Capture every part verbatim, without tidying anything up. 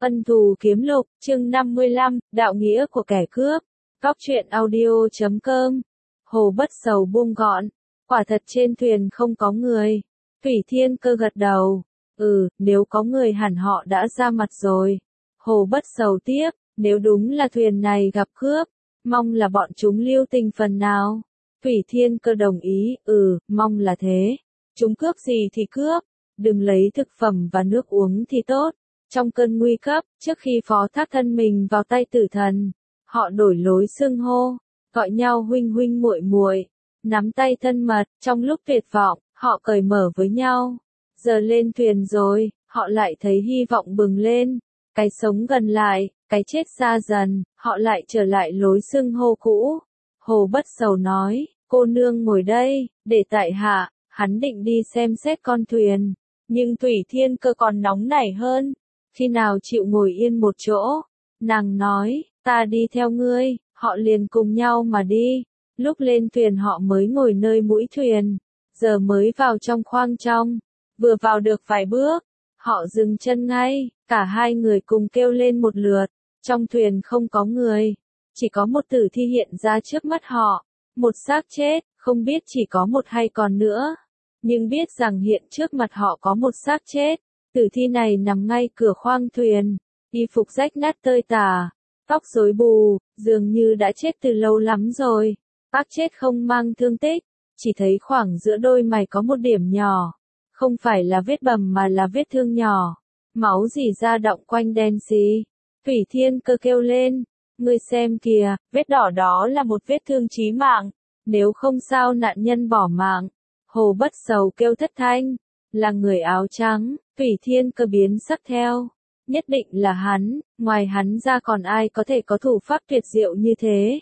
Ân thù kiếm lục, chương năm mươi lăm, đạo nghĩa của kẻ cướp. Góc truyện audio chấm com. Hồ Bất Sầu buông gọn. Quả thật trên thuyền không có người. Thủy Thiên Cơ gật đầu. Ừ, nếu có người hẳn họ đã ra mặt rồi. Hồ Bất Sầu tiếp, nếu đúng là thuyền này gặp cướp, mong là bọn chúng lưu tình phần nào. Thủy Thiên Cơ đồng ý, ừ, mong là thế. Chúng cướp gì thì cướp, đừng lấy thực phẩm và nước uống thì tốt. Trong cơn nguy cấp, trước khi phó thác thân mình vào tay tử thần, họ đổi lối xưng hô, gọi nhau huynh huynh muội muội, nắm tay thân mật, trong lúc tuyệt vọng, họ cởi mở với nhau. Giờ lên thuyền rồi, họ lại thấy hy vọng bừng lên, cái sống gần lại, cái chết xa dần, họ lại trở lại lối xưng hô cũ. Hồ Bất Sầu nói, cô nương ngồi đây, để tại hạ, hắn định đi xem xét con thuyền, nhưng Thủy Thiên Cơ còn nóng nảy hơn. Khi nào chịu ngồi yên một chỗ, nàng nói, ta đi theo ngươi, họ liền cùng nhau mà đi. Lúc lên thuyền họ mới ngồi nơi mũi thuyền, giờ mới vào trong khoang trong, vừa vào được vài bước, họ dừng chân ngay, cả hai người cùng kêu lên một lượt. Trong thuyền không có người, chỉ có một tử thi hiện ra trước mắt họ, một xác chết, không biết chỉ có một hay còn nữa, nhưng biết rằng hiện trước mặt họ có một xác chết. Tử thi này nằm ngay cửa khoang thuyền, y phục rách nát tơi tả, tóc rối bù, dường như đã chết từ lâu lắm rồi. Bác chết không mang thương tích, chỉ thấy khoảng giữa đôi mày có một điểm nhỏ, không phải là vết bầm mà là vết thương nhỏ, máu rỉ ra đọng quanh đen xì. Thủy Thiên Cơ kêu lên, ngươi xem kìa, vết đỏ đó là một vết thương chí mạng, nếu không sao nạn nhân bỏ mạng. Hồ Bất Sầu kêu thất thanh, là người áo trắng. Thủy Thiên Cơ biến sắc theo, nhất định là hắn, ngoài hắn ra còn ai có thể có thủ pháp tuyệt diệu như thế.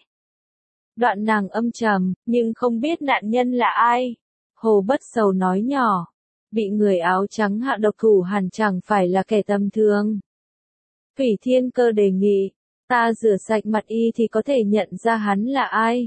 Đoạn nàng âm trầm, nhưng không biết nạn nhân là ai. Hồ Bất Sầu nói nhỏ, bị người áo trắng hạ độc thủ hẳn chẳng phải là kẻ tầm thường. Thủy Thiên Cơ đề nghị, ta rửa sạch mặt y thì có thể nhận ra hắn là ai.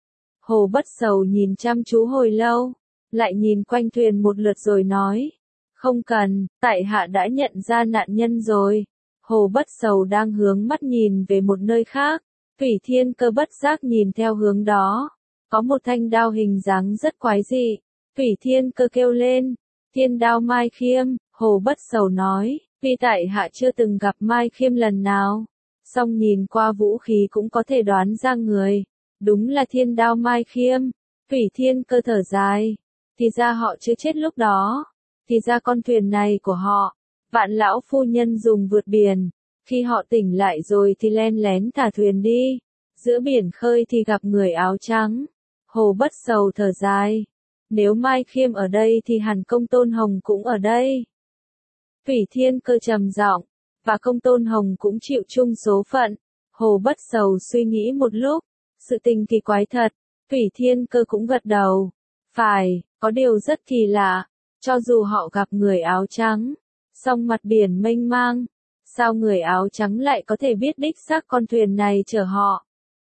Hồ Bất Sầu nhìn chăm chú hồi lâu, lại nhìn quanh thuyền một lượt rồi nói, không cần, tại hạ đã nhận ra nạn nhân rồi. Hồ Bất Sầu đang hướng mắt nhìn về một nơi khác, Thủy Thiên Cơ bất giác nhìn theo hướng đó, có một thanh đao hình dáng rất quái dị. Thủy Thiên Cơ kêu lên, thiên đao Mai Khiêm. Hồ Bất Sầu nói, vì tại hạ chưa từng gặp Mai Khiêm lần nào, song nhìn qua vũ khí cũng có thể đoán ra người, đúng là thiên đao Mai Khiêm. Thủy Thiên Cơ thở dài, thì ra họ chưa chết lúc đó. Thì ra con thuyền này của họ, Vạn lão phu nhân dùng vượt biển, khi họ tỉnh lại rồi thì len lén thả thuyền đi, giữa biển khơi thì gặp người áo trắng. Hồ Bất Sầu thở dài, nếu Mai Khiêm ở đây thì hẳn Công Tôn Hồng cũng ở đây. Thủy Thiên Cơ trầm giọng, và Công Tôn Hồng cũng chịu chung số phận. Hồ Bất Sầu suy nghĩ một lúc, sự tình kỳ quái thật. Thủy Thiên Cơ cũng gật đầu, phải, có điều rất kỳ lạ. Cho dù họ gặp người áo trắng, song mặt biển mênh mang, sao người áo trắng lại có thể biết đích xác con thuyền này chở họ?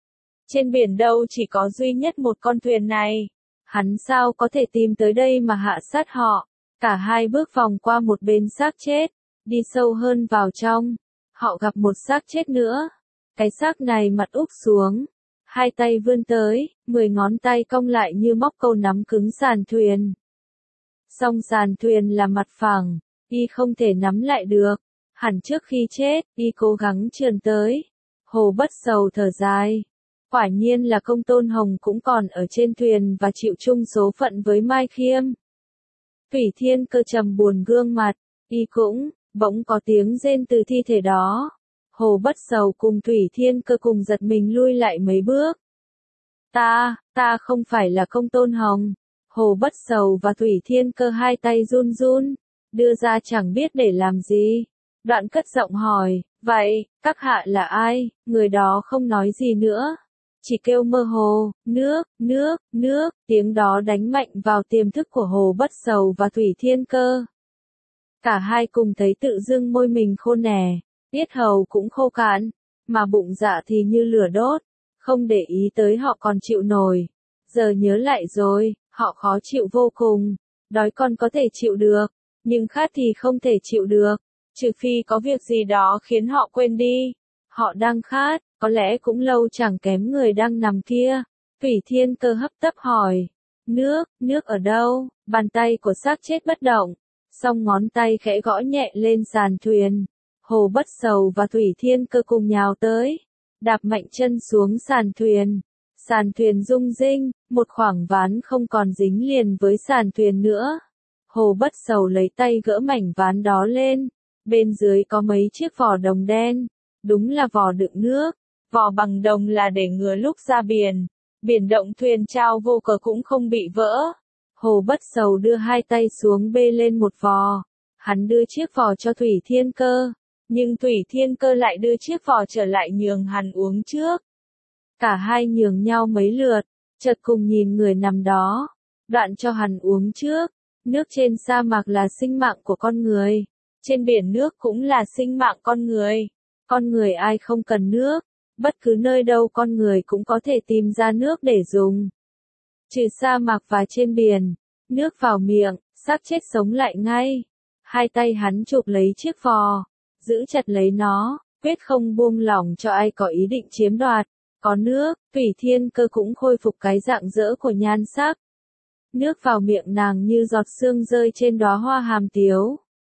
Trên biển đâu chỉ có duy nhất một con thuyền này, hắn sao có thể tìm tới đây mà hạ sát họ? Cả hai bước vòng qua một bên xác chết, đi sâu hơn vào trong, họ gặp một xác chết nữa. Cái xác này mặt úp xuống, hai tay vươn tới, mười ngón tay cong lại như móc câu nắm cứng sàn thuyền. Song sàn thuyền là mặt phẳng, y không thể nắm lại được, hẳn trước khi chết, y cố gắng trườn tới. Hồ Bất Sầu thở dài, quả nhiên là Công Tôn Hồng cũng còn ở trên thuyền và chịu chung số phận với Mai Khiêm. Thủy Thiên Cơ trầm buồn gương mặt, y cũng, bỗng có tiếng rên từ thi thể đó. Hồ Bất Sầu cùng Thủy Thiên Cơ cùng giật mình lui lại mấy bước. Ta, ta không phải là Công Tôn Hồng. Hồ Bất Sầu và Thủy Thiên Cơ hai tay run run, đưa ra chẳng biết để làm gì. Đoạn cất giọng hỏi, vậy, các hạ là ai? Người đó không nói gì nữa, chỉ kêu mơ hồ, nước, nước, nước, tiếng đó đánh mạnh vào tiềm thức của Hồ Bất Sầu và Thủy Thiên Cơ. Cả hai cùng thấy tự dưng môi mình khô nẻ, yết hầu cũng khô cạn, mà bụng dạ thì như lửa đốt, không để ý tới họ còn chịu nổi. Giờ nhớ lại rồi, họ khó chịu vô cùng, đói còn có thể chịu được, nhưng khát thì không thể chịu được. Trừ phi có việc gì đó khiến họ quên đi. Họ đang khát, có lẽ cũng lâu chẳng kém người đang nằm kia. Thủy Thiên Cơ hấp tấp hỏi. Nước, nước ở đâu? Bàn tay của xác chết bất động. Song ngón tay khẽ gõ nhẹ lên sàn thuyền. Hồ Bất Sầu và Thủy Thiên Cơ cùng nhào tới. Đạp mạnh chân xuống sàn thuyền. Sàn thuyền rung rinh, một khoảng ván không còn dính liền với sàn thuyền nữa. Hồ Bất Sầu lấy tay gỡ mảnh ván đó lên. Bên dưới có mấy chiếc vỏ đồng đen. Đúng là vỏ đựng nước. Vỏ bằng đồng là để ngừa lúc ra biển. Biển động thuyền trao vô cờ cũng không bị vỡ. Hồ Bất Sầu đưa hai tay xuống bê lên một vò. Hắn đưa chiếc vò cho Thủy Thiên Cơ. Nhưng Thủy Thiên Cơ lại đưa chiếc vò trở lại nhường hắn uống trước. Cả hai nhường nhau mấy lượt, chợt cùng nhìn người nằm đó. Đoạn cho hắn uống trước. Nước trên sa mạc là sinh mạng của con người. Trên biển nước cũng là sinh mạng con người. Con người ai không cần nước. Bất cứ nơi đâu con người cũng có thể tìm ra nước để dùng. Trừ sa mạc và trên biển. Nước vào miệng, xác chết sống lại ngay. Hai tay hắn chụp lấy chiếc vò. Giữ chặt lấy nó, quyết không buông lỏng cho ai có ý định chiếm đoạt. Có nước, Thủy Thiên Cơ cũng khôi phục cái dạng dỡ của nhan sắc. Nước vào miệng nàng như giọt sương rơi trên đóa hoa hàm tiếu.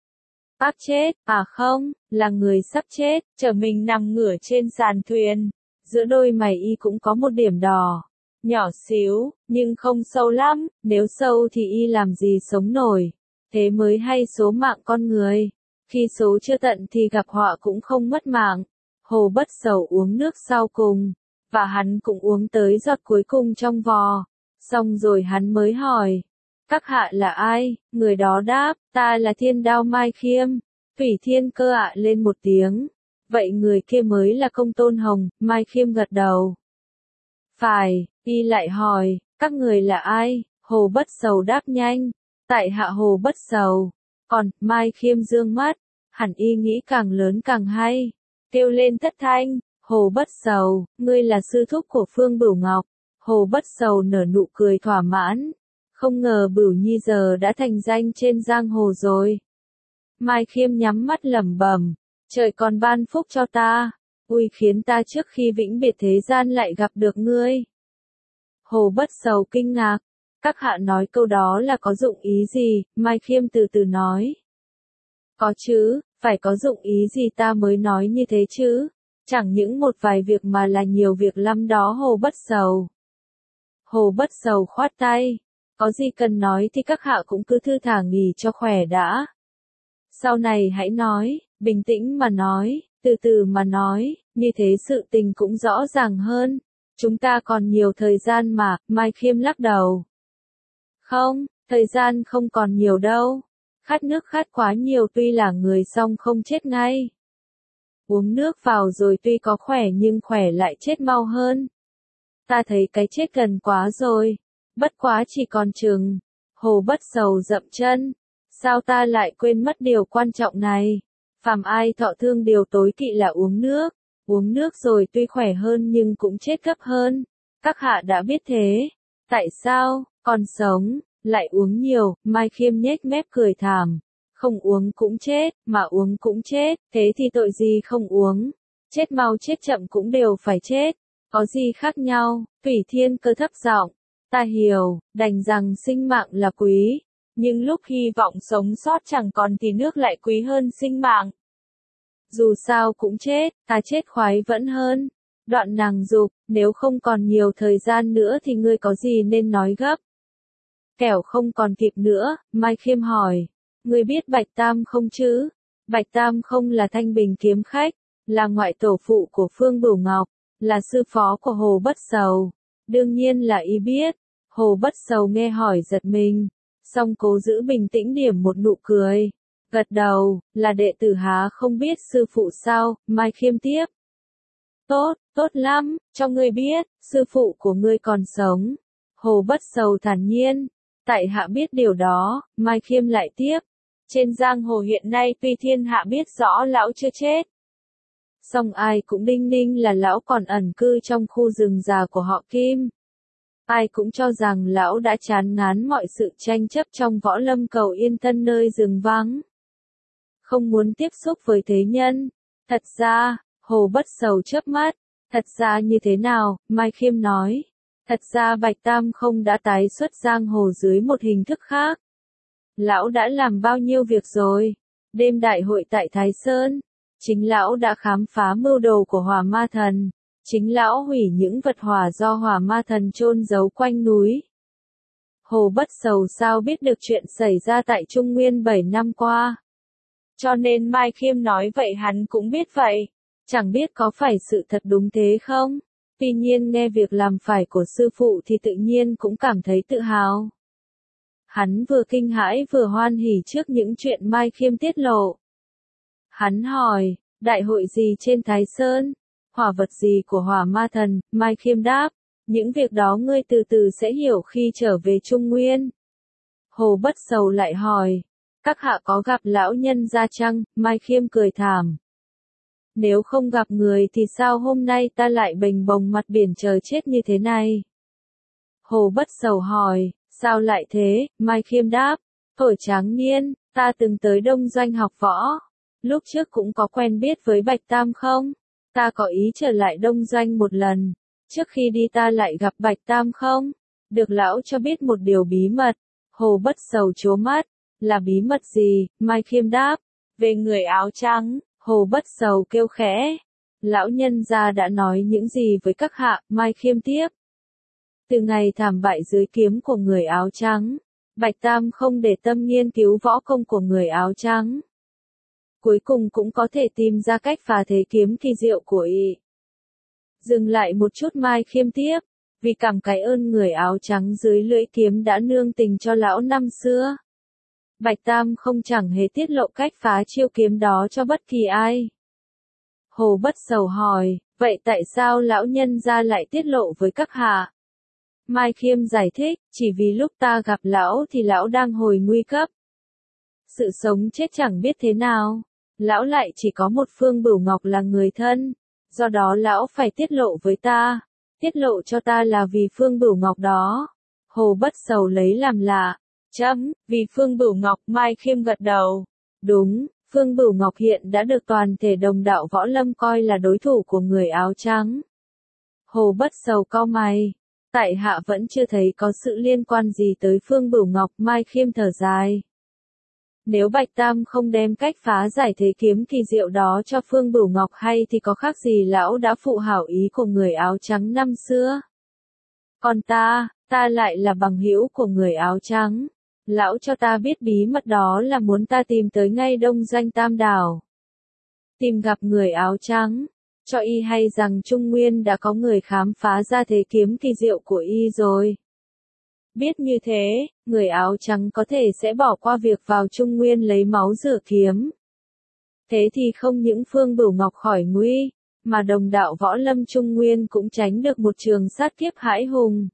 Bác chết, à không, là người sắp chết, chờ mình nằm ngửa trên sàn thuyền. Giữa đôi mày y cũng có một điểm đỏ. Nhỏ xíu, nhưng không sâu lắm, nếu sâu thì y làm gì sống nổi. Thế mới hay số mạng con người. Khi số chưa tận thì gặp họa cũng không mất mạng. Hồ Bất Sầu uống nước sau cùng. Và hắn cũng uống tới giọt cuối cùng trong vò. Xong rồi hắn mới hỏi. Các hạ là ai? Người đó đáp, ta là Thiên Đao Mai Khiêm. Thủy Thiên Cơ ạ lên một tiếng. Vậy người kia mới là Công Tôn Hồng, Mai Khiêm gật đầu. Phải, y lại hỏi, các người là ai? Hồ Bất Sầu đáp nhanh. Tại hạ Hồ Bất Sầu. Còn, Mai Khiêm dương mắt. Hẳn y nghĩ càng lớn càng hay. Kêu lên thất thanh. Hồ Bất Sầu, ngươi là sư thúc của Phương Bửu Ngọc. Hồ Bất Sầu nở nụ cười thỏa mãn. Không ngờ Bửu Nhi giờ đã thành danh trên giang hồ rồi. Mai Khiêm nhắm mắt lẩm bẩm, trời còn ban phúc cho ta, ui khiến ta trước khi vĩnh biệt thế gian lại gặp được ngươi. Hồ Bất Sầu kinh ngạc, các hạ nói câu đó là có dụng ý gì? Mai Khiêm từ từ nói. Có chứ, phải có dụng ý gì ta mới nói như thế chứ, chẳng những một vài việc mà là nhiều việc lắm đó Hồ Bất Sầu. Hồ Bất Sầu khoát tay. Có gì cần nói thì các hạ cũng cứ thư thả nghỉ cho khỏe đã. Sau này hãy nói, bình tĩnh mà nói, từ từ mà nói, như thế sự tình cũng rõ ràng hơn. Chúng ta còn nhiều thời gian mà, Mai Khiêm lắc đầu. Không, thời gian không còn nhiều đâu. Khát nước khát quá nhiều tuy là người song không chết ngay. Uống nước vào rồi tuy có khỏe nhưng khỏe lại chết mau hơn. Ta thấy cái chết gần quá rồi. Bất quá chỉ còn chừng. Hồ Bất Sầu dậm chân. Sao ta lại quên mất điều quan trọng này? Phàm ai thọ thương điều tối kỵ là uống nước. Uống nước rồi tuy khỏe hơn nhưng cũng chết gấp hơn. Các hạ đã biết thế. Tại sao, còn sống, lại uống nhiều? Mai Khiêm nhếch mép cười thảm. Không uống cũng chết, mà uống cũng chết, thế thì tội gì không uống? Chết mau chết chậm cũng đều phải chết. Có gì khác nhau? Thủy Thiên Cơ thấp giọng. Ta hiểu, đành rằng sinh mạng là quý. Nhưng lúc hy vọng sống sót chẳng còn thì nước lại quý hơn sinh mạng. Dù sao cũng chết, ta chết khoái vẫn hơn. Đoạn nàng dục, nếu không còn nhiều thời gian nữa thì ngươi có gì nên nói gấp. Kẻo không còn kịp nữa, Mai Khiêm hỏi. Ngươi biết Bạch Tam không chứ? Bạch Tam không là Thanh Bình kiếm khách, là ngoại tổ phụ của Phương Bửu Ngọc, là sư phó của Hồ Bất Sầu. Đương nhiên là y biết. Hồ Bất Sầu nghe hỏi giật mình, song cố giữ bình tĩnh điểm một nụ cười. Gật đầu, là đệ tử há không biết sư phụ sao? Mai Khiêm tiếp. Tốt, tốt lắm, cho ngươi biết, sư phụ của ngươi còn sống. Hồ Bất Sầu thản nhiên. Tại hạ biết điều đó, Mai Khiêm lại tiếp. Trên giang hồ hiện nay tuy thiên hạ biết rõ lão chưa chết. Song ai cũng đinh ninh là lão còn ẩn cư trong khu rừng già của họ Kim. Ai cũng cho rằng lão đã chán ngán mọi sự tranh chấp trong võ lâm cầu yên thân nơi rừng vắng. không muốn tiếp xúc với thế nhân. Thật ra, Hồ Bất Sầu chớp mắt, thật ra như thế nào, Mai Khiêm nói. Thật ra Bạch Tam không đã tái xuất giang hồ dưới một hình thức khác. Lão đã làm bao nhiêu việc rồi. Đêm đại hội tại Thái Sơn, chính lão đã khám phá mưu đồ của Hỏa Ma Thần. Chính lão hủy những vật hỏa do Hỏa Ma Thần chôn giấu quanh núi. Hồ Bất Sầu sao biết được chuyện xảy ra tại Trung Nguyên bảy năm qua. Cho nên Mai Khiêm nói vậy hắn cũng biết vậy. Chẳng biết có phải sự thật đúng thế không? Tuy nhiên nghe việc làm phải của sư phụ thì tự nhiên cũng cảm thấy tự hào. Hắn vừa kinh hãi vừa hoan hỉ trước những chuyện Mai Khiêm tiết lộ. Hắn hỏi, đại hội gì trên Thái Sơn? Hỏa vật gì của Hỏa Ma Thần? Mai Khiêm đáp, những việc đó ngươi từ từ sẽ hiểu khi trở về Trung Nguyên. Hồ Bất Sầu lại hỏi, các hạ có gặp lão nhân gia chăng? Mai Khiêm cười thảm. Nếu không gặp người thì sao hôm nay ta lại bềnh bồng mặt biển chờ chết như thế này? Hồ Bất Sầu hỏi, sao lại thế? Mai Khiêm đáp, tuổi tráng niên, ta từng tới Đông Doanh học võ. Lúc trước cũng có quen biết với Bạch Tam không? Ta có ý trở lại Đông Doanh một lần. Trước khi đi ta lại gặp Bạch Tam không? Được lão cho biết một điều bí mật. Hồ Bất Sầu trố mắt. Là bí mật gì? Mai Khiêm đáp. Về người áo trắng. Hồ Bất Sầu kêu khẽ. Lão nhân gia đã nói những gì với các hạ? Mai Khiêm tiếp. Từ ngày thảm bại dưới kiếm của người áo trắng, Bạch Tam không để tâm nghiên cứu võ công của người áo trắng. Cuối cùng cũng có thể tìm ra cách phá thế kiếm kỳ diệu của y. Dừng lại một chút Mai Khiêm tiếp, vì cảm cái ơn người áo trắng dưới lưỡi kiếm đã nương tình cho lão năm xưa. Bạch Tam không chẳng hề tiết lộ cách phá chiêu kiếm đó cho bất kỳ ai. Hồ Bất Sầu hỏi, vậy tại sao lão nhân gia lại tiết lộ với các hạ? Mai Khiêm giải thích, chỉ vì lúc ta gặp lão thì lão đang hồi nguy cấp. Sự sống chết chẳng biết thế nào. Lão lại chỉ có một Phương Bửu Ngọc là người thân. Do đó lão phải tiết lộ với ta. Tiết lộ cho ta là vì Phương Bửu Ngọc đó. Hồ Bất Sầu lấy làm lạ. Chấm, vì Phương Bửu Ngọc. Mai Khiêm gật đầu. Đúng, Phương Bửu Ngọc hiện đã được toàn thể đồng đạo võ lâm coi là đối thủ của người áo trắng. Hồ Bất Sầu cau mày. Tại hạ vẫn chưa thấy có sự liên quan gì tới Phương Bửu Ngọc. Mai Khiêm thở dài. Nếu Bạch Tam không đem cách phá giải thế kiếm kỳ diệu đó cho Phương Bửu Ngọc hay thì có khác gì lão đã phụ hảo ý của người áo trắng năm xưa. Còn ta, ta lại là bằng hữu của người áo trắng. Lão cho ta biết bí mật đó là muốn ta tìm tới ngay Đông Doanh Tam Đảo. Tìm gặp người áo trắng. Cho y hay rằng Trung Nguyên đã có người khám phá ra thế kiếm kỳ diệu của y rồi. Biết như thế, người áo trắng có thể sẽ bỏ qua việc vào Trung Nguyên lấy máu rửa kiếm. Thế thì không những Phương Bửu Ngọc khỏi nguy, mà đồng đạo võ lâm Trung Nguyên cũng tránh được một trường sát kiếp hãi hùng.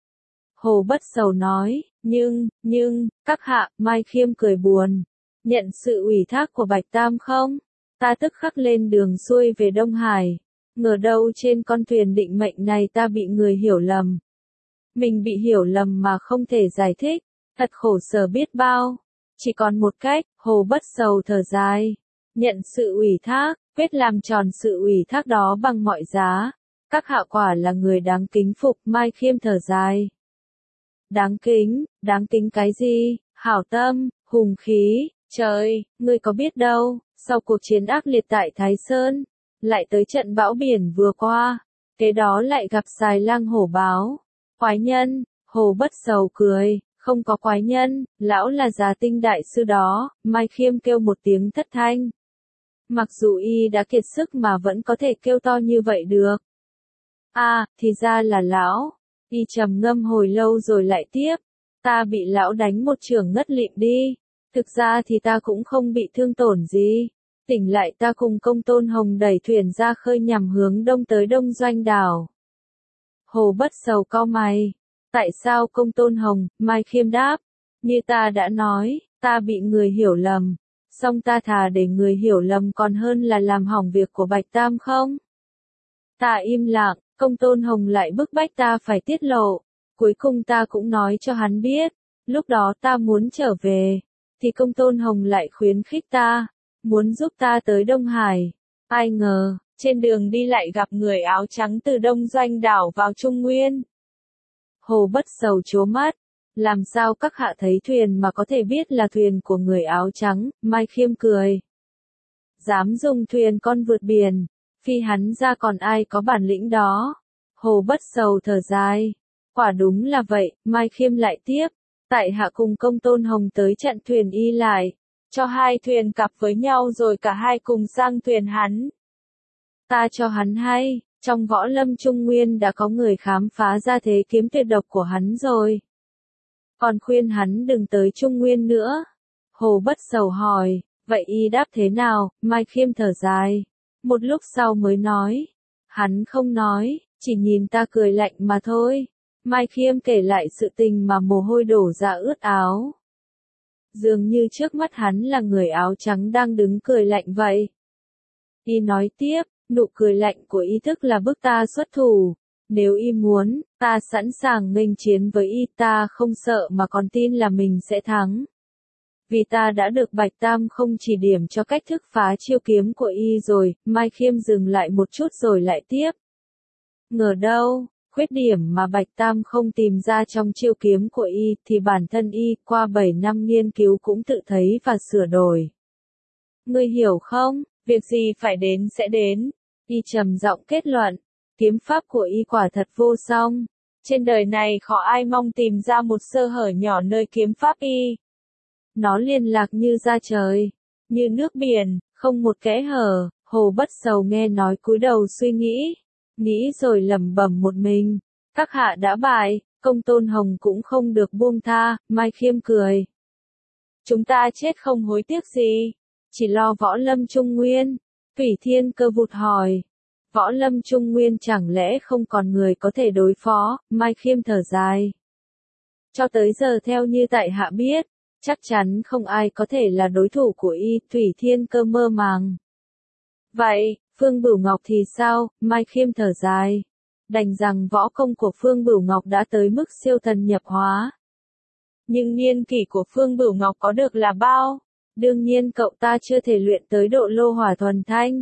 Hồ Bất Sầu nói, nhưng, nhưng, các hạ, Mai Khiêm cười buồn. Nhận sự ủy thác của Bạch Tam không? Ta tức khắc lên đường xuôi về Đông Hải. Ngờ đâu trên con thuyền định mệnh này ta bị người hiểu lầm. Mình bị hiểu lầm mà không thể giải thích. Thật khổ sở biết bao. Chỉ còn một cách, Hồ Bất Sầu thở dài. Nhận sự ủy thác, quyết làm tròn sự ủy thác đó bằng mọi giá. Các hạ quả là người đáng kính phục. Mai Khiêm thở dài. Đáng kính, đáng kính cái gì? Hảo tâm, hùng khí. Trời, ngươi có biết đâu, sau cuộc chiến ác liệt tại Thái Sơn, lại tới trận bão biển vừa qua, kế đó lại gặp xài lang hổ báo. Quái nhân, Hồ Bất Sầu cười, không có quái nhân, lão là Già Tinh đại sư đó. Mai Khiêm kêu một tiếng thất thanh. Mặc dù y đã kiệt sức mà vẫn có thể kêu to như vậy được. À, thì ra là lão. Y trầm ngâm hồi lâu rồi lại tiếp. Ta bị lão đánh một chưởng ngất lịm đi. Thực ra thì ta cũng không bị thương tổn gì. Tỉnh lại ta cùng Công Tôn Hồng đẩy thuyền ra khơi nhằm hướng đông tới Đông Doanh đảo. Hồ Bất Sầu cau mày. Tại sao Công Tôn Hồng? Mai Khiêm đáp. Như ta đã nói, ta bị người hiểu lầm. Song ta thà để người hiểu lầm còn hơn là làm hỏng việc của Bạch Tam không? Ta im lặng, Công Tôn Hồng lại bức bách ta phải tiết lộ. Cuối cùng ta cũng nói cho hắn biết. Lúc đó ta muốn trở về. Thì Công Tôn Hồng lại khuyến khích ta. muốn giúp ta tới Đông Hải. Ai ngờ, trên đường đi lại gặp người áo trắng từ Đông Doanh đảo vào Trung Nguyên. Hồ Bất Sầu trố mắt, làm sao các hạ thấy thuyền mà có thể biết là thuyền của người áo trắng, Mai Khiêm cười. Dám dùng thuyền con vượt biển, phi hắn ra còn ai có bản lĩnh đó. Hồ Bất Sầu thở dài, quả đúng là vậy, Mai Khiêm lại tiếp, tại hạ cùng Công Tôn Hồng tới chặn thuyền y lại, cho hai thuyền cặp với nhau rồi cả hai cùng sang thuyền hắn. Ta cho hắn hay, trong võ lâm Trung Nguyên đã có người khám phá ra thế kiếm tuyệt độc của hắn rồi. Còn khuyên hắn đừng tới Trung Nguyên nữa. Hồ Bất Sầu hỏi, vậy y đáp thế nào? Mai Khiêm thở dài, một lúc sau mới nói. Hắn không nói, chỉ nhìn ta cười lạnh mà thôi. Mai Khiêm kể lại sự tình mà mồ hôi đổ ra ướt áo. Dường như trước mắt hắn là người áo trắng đang đứng cười lạnh vậy. Y nói tiếp, nụ cười lạnh của y thức là bức ta xuất thủ. Nếu y muốn, ta sẵn sàng nghênh chiến với y, ta không sợ mà còn tin là mình sẽ thắng. Vì ta đã được Bạch Tam không chỉ điểm cho cách thức phá chiêu kiếm của y rồi. Mai Khiêm dừng lại một chút rồi lại tiếp. Ngờ đâu, khuyết điểm mà Bạch Tam không tìm ra trong chiêu kiếm của y thì bản thân y qua bảy năm nghiên cứu cũng tự thấy và sửa đổi. Ngươi hiểu không, việc gì phải đến sẽ đến. Y trầm giọng kết luận, kiếm pháp của y quả thật vô song. Trên đời này khó ai mong tìm ra một sơ hở nhỏ nơi kiếm pháp y. Nó liên lạc như da trời, như nước biển, không một kẽ hở. Hồ Bất Sầu nghe nói cúi đầu suy nghĩ, nghĩ rồi lẩm bẩm một mình. Các hạ đã bại, Công Tôn Hồng cũng không được buông tha. Mai Khiêm cười. Chúng ta chết không hối tiếc gì, chỉ lo võ lâm Trung Nguyên. Thủy Thiên Cơ vụt hỏi. Võ lâm Trung Nguyên chẳng lẽ không còn người có thể đối phó? Mai Khiêm thở dài. Cho tới giờ theo như tại hạ biết, chắc chắn không ai có thể là đối thủ của y. Thủy Thiên Cơ mơ màng. Vậy, Phương Bửu Ngọc thì sao? Mai Khiêm thở dài. Đành rằng võ công của Phương Bửu Ngọc đã tới mức siêu thần nhập hóa. Nhưng niên kỷ của Phương Bửu Ngọc có được là bao? Đương nhiên cậu ta chưa thể luyện tới độ lô hỏa thuần thanh.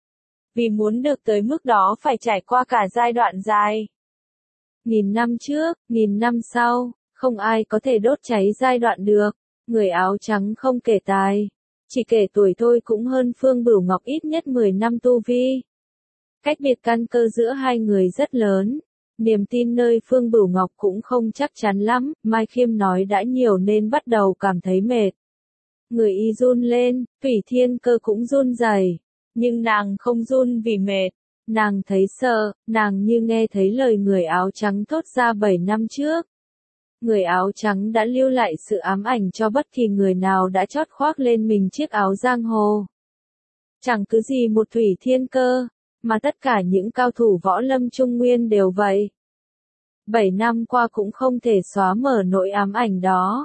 Vì muốn được tới mức đó phải trải qua cả giai đoạn dài. Nghìn năm trước, nghìn năm sau, không ai có thể đốt cháy giai đoạn được. Người áo trắng không kể tài, chỉ kể tuổi thôi cũng hơn Phương Bửu Ngọc ít nhất mười năm tu vi. Cách biệt căn cơ giữa hai người rất lớn. Niềm tin nơi Phương Bửu Ngọc cũng không chắc chắn lắm. Mai Khiêm nói đã nhiều nên bắt đầu cảm thấy mệt. Người y run lên, Thủy Thiên Cơ cũng run rẩy, nhưng nàng không run vì mệt. Nàng thấy sợ, nàng như nghe thấy lời người áo trắng thốt ra bảy năm trước. Người áo trắng đã lưu lại sự ám ảnh cho bất kỳ người nào đã chót khoác lên mình chiếc áo giang hồ. Chẳng cứ gì một Thủy Thiên Cơ, mà tất cả những cao thủ võ lâm Trung Nguyên đều vậy. Bảy năm qua cũng không thể xóa mở nỗi ám ảnh đó.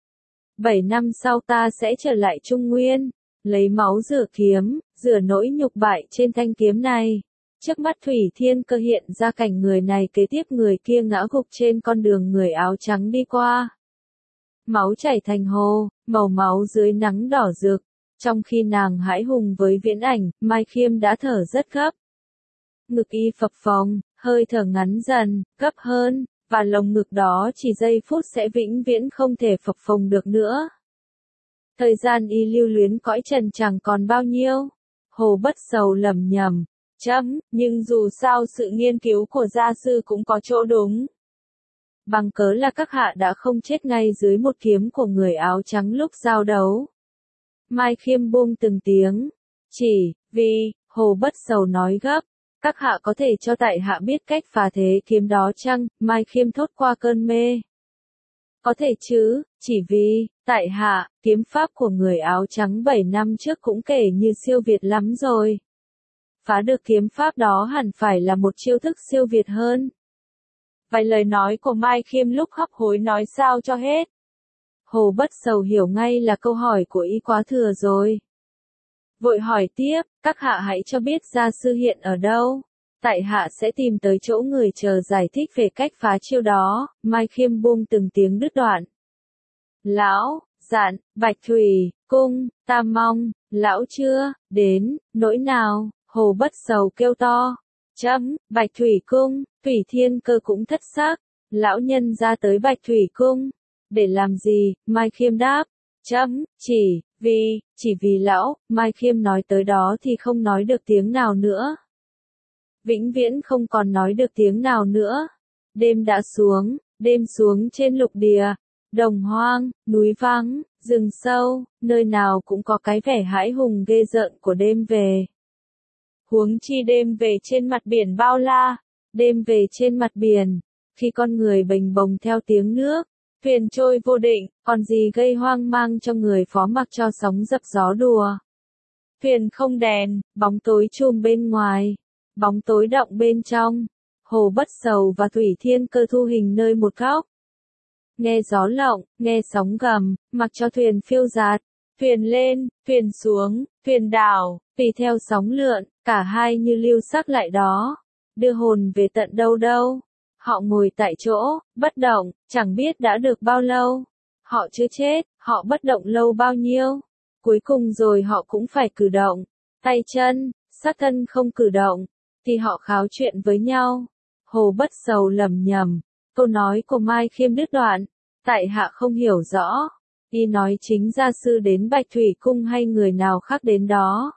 Bảy năm sau ta sẽ trở lại Trung Nguyên, lấy máu rửa kiếm, rửa nỗi nhục bại trên thanh kiếm này. Trước mắt Thủy Thiên Cơ hiện ra cảnh người này kế tiếp người kia ngã gục trên con đường người áo trắng đi qua. Máu chảy thành hồ, màu máu dưới nắng đỏ rực. Trong khi nàng hãi hùng với viễn ảnh, Mai Khiêm đã thở rất gấp. Ngực y phập phồng, hơi thở ngắn dần, gấp hơn, và lồng ngực đó chỉ giây phút sẽ vĩnh viễn không thể phập phồng được nữa. Thời gian y lưu luyến cõi trần chẳng còn bao nhiêu. Hồ Bất Sầu lẩm nhẩm, chấm, nhưng dù sao sự nghiên cứu của gia sư cũng có chỗ đúng. Bằng cớ là các hạ đã không chết ngay dưới một kiếm của người áo trắng lúc giao đấu. Mai Khiêm buông từng tiếng. Chỉ, vì, Hồ Bất Sầu nói gấp. Các hạ có thể cho tại hạ biết cách phá thế kiếm đó chăng? Mai Khiêm thốt qua cơn mê. Có thể chứ, chỉ vì, tại hạ, kiếm pháp của người áo trắng bảy năm trước cũng kể như siêu việt lắm rồi. Phá được kiếm pháp đó hẳn phải là một chiêu thức siêu việt hơn. Vài lời nói của Mai Khiêm lúc hấp hối nói sao cho hết. Hồ Bất Sầu hiểu ngay là câu hỏi của y quá thừa rồi. Vội hỏi tiếp, các hạ hãy cho biết gia sư hiện ở đâu. Tại hạ sẽ tìm tới chỗ người chờ giải thích về cách phá chiêu đó. Mai Khiêm buông từng tiếng đứt đoạn. Lão, dạn, Bạch Thủy, Cung, ta mong, lão chưa, đến, nỗi nào, Hồ Bất Sầu kêu to. Chấm, Bạch Thủy Cung, Thủy Thiên Cơ cũng thất sắc, lão nhân ra tới Bạch Thủy Cung. Để làm gì, Mai Khiêm đáp. Chấm, chỉ, vì, chỉ vì lão, Mai Khiêm nói tới đó thì không nói được tiếng nào nữa. Vĩnh viễn không còn nói được tiếng nào nữa. Đêm đã xuống, đêm xuống trên lục địa, đồng hoang, núi vắng, rừng sâu, nơi nào cũng có cái vẻ hãi hùng ghê rợn của đêm về. Huống chi đêm về trên mặt biển bao la, đêm về trên mặt biển, khi con người bềnh bồng theo tiếng nước, thuyền trôi vô định, còn gì gây hoang mang cho người phó mặc cho sóng dập gió đùa. Thuyền không đèn, bóng tối chùm bên ngoài, bóng tối động bên trong, Hồ Bất Sầu và Thủy Thiên Cơ thu hình nơi một góc. Nghe gió lộng, nghe sóng gầm, mặc cho thuyền phiêu dạt, thuyền lên, thuyền xuống, thuyền đảo, tùy theo sóng lượn, cả hai như lưu sắc lại đó, đưa hồn về tận đâu đâu. Họ ngồi tại chỗ, bất động, chẳng biết đã được bao lâu. Họ chưa chết, họ bất động lâu bao nhiêu. Cuối cùng rồi họ cũng phải cử động. Tay chân, xác thân không cử động, thì họ kháo chuyện với nhau. Hồ Bất Sầu lẩm nhẩm, câu nói của Mai Khiêm đứt đoạn. Tại hạ không hiểu rõ. Y nói chính gia sư đến Bạch Thủy Cung hay người nào khác đến đó.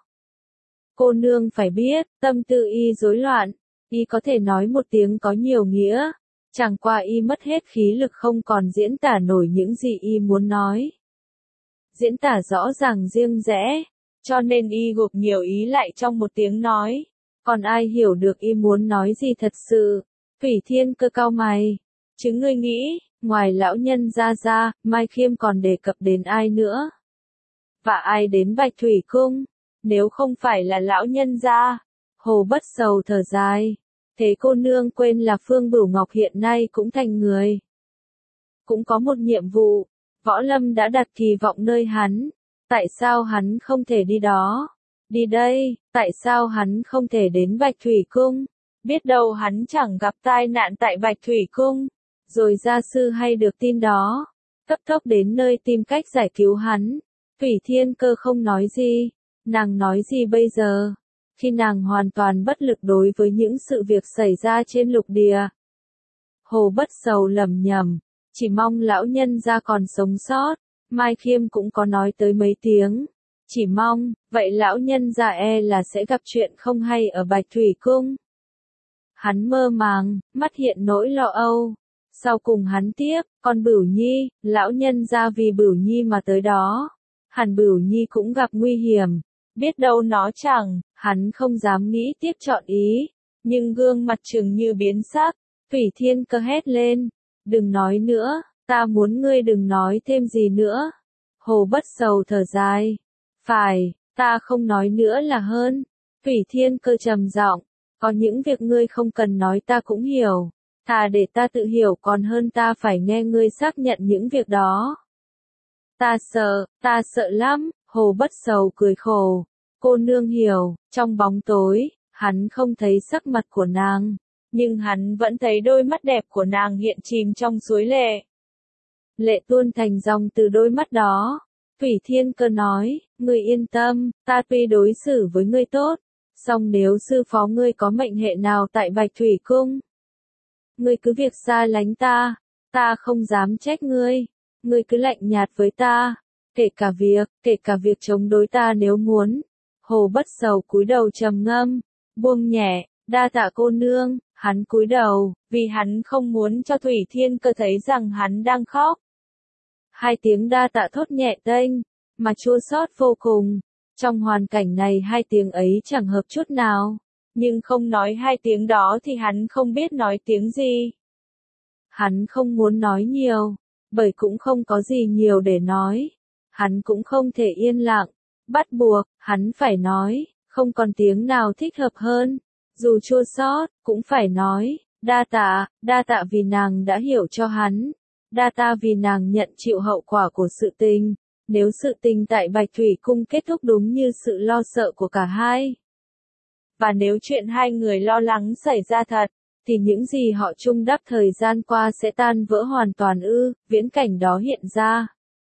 Cô nương phải biết, tâm tư y rối loạn. Y có thể nói một tiếng có nhiều nghĩa, chẳng qua y mất hết khí lực không còn diễn tả nổi những gì y muốn nói. Diễn tả rõ ràng riêng rẽ, cho nên y gộp nhiều ý lại trong một tiếng nói. Còn ai hiểu được y muốn nói gì thật sự? Thủy Thiên Cơ cau mày. Chứ ngươi nghĩ, ngoài lão nhân ra ra, Mai Khiêm còn đề cập đến ai nữa? Và ai đến Bạch Thủy Cung? Nếu không phải là lão nhân ra. Hồ Bất Sầu thở dài. Thế cô nương quên là Phương Bửu Ngọc hiện nay cũng thành người. Cũng có một nhiệm vụ. Võ Lâm đã đặt kỳ vọng nơi hắn. Tại sao hắn không thể đi đó? Đi đây, tại sao hắn không thể đến Bạch Thủy Cung? Biết đâu hắn chẳng gặp tai nạn tại Bạch Thủy Cung. Rồi gia sư hay được tin đó. Cấp tốc đến nơi tìm cách giải cứu hắn. Thủy Thiên Cơ không nói gì. Nàng nói gì bây giờ? Khi nàng hoàn toàn bất lực đối với những sự việc xảy ra trên lục địa. Hồ Bất Sầu lẩm nhẩm, chỉ mong lão nhân ra còn sống sót. Mai Khiêm cũng có nói tới mấy tiếng. Chỉ mong, vậy lão nhân ra e là sẽ gặp chuyện không hay ở Bạch Thủy Cung. Hắn mơ màng, mắt hiện nỗi lo âu. Sau cùng hắn tiếp, còn Bửu Nhi, lão nhân ra vì Bửu Nhi mà tới đó. Hẳn Bửu Nhi cũng gặp nguy hiểm. Biết đâu nó chẳng, hắn không dám nghĩ tiếp chọn ý. Nhưng gương mặt chừng như biến sắc. Thủy Thiên Cơ hét lên. Đừng nói nữa, ta muốn ngươi đừng nói thêm gì nữa. Hồ Bất Sầu thở dài. Phải, ta không nói nữa là hơn. Thủy Thiên Cơ trầm giọng. Có những việc ngươi không cần nói ta cũng hiểu. Thà để ta tự hiểu còn hơn ta phải nghe ngươi xác nhận những việc đó. Ta sợ, ta sợ lắm. Hồ Bất Sầu cười khổ. Cô nương hiểu, trong bóng tối, hắn không thấy sắc mặt của nàng. Nhưng hắn vẫn thấy đôi mắt đẹp của nàng hiện chìm trong suối lệ. Lệ tuôn thành dòng từ đôi mắt đó. Thủy Thiên Cơ nói, ngươi yên tâm, ta tuy đối xử với ngươi tốt. Song nếu sư phó ngươi có mệnh hệ nào tại Bạch Thủy Cung, ngươi cứ việc xa lánh ta, ta không dám trách ngươi. Ngươi cứ lạnh nhạt với ta, kể cả việc, kể cả việc chống đối ta nếu muốn. Hồ Bất Sầu cúi đầu trầm ngâm, buông nhẹ, đa tạ cô nương. Hắn cúi đầu, vì hắn không muốn cho Thủy Thiên Cơ thấy rằng hắn đang khóc. Hai tiếng đa tạ thốt nhẹ tênh, mà chua xót vô cùng. Trong hoàn cảnh này hai tiếng ấy chẳng hợp chút nào. Nhưng không nói hai tiếng đó thì hắn không biết nói tiếng gì. Hắn không muốn nói nhiều, bởi cũng không có gì nhiều để nói. Hắn cũng không thể yên lặng. Bắt buộc, hắn phải nói, không còn tiếng nào thích hợp hơn. Dù chua xót, cũng phải nói, đa tạ, đa tạ vì nàng đã hiểu cho hắn. Đa tạ vì nàng nhận chịu hậu quả của sự tình. Nếu sự tình tại Bạch Thủy Cung kết thúc đúng như sự lo sợ của cả hai. Và nếu chuyện hai người lo lắng xảy ra thật, thì những gì họ chung đắp thời gian qua sẽ tan vỡ hoàn toàn ư, viễn cảnh đó hiện ra.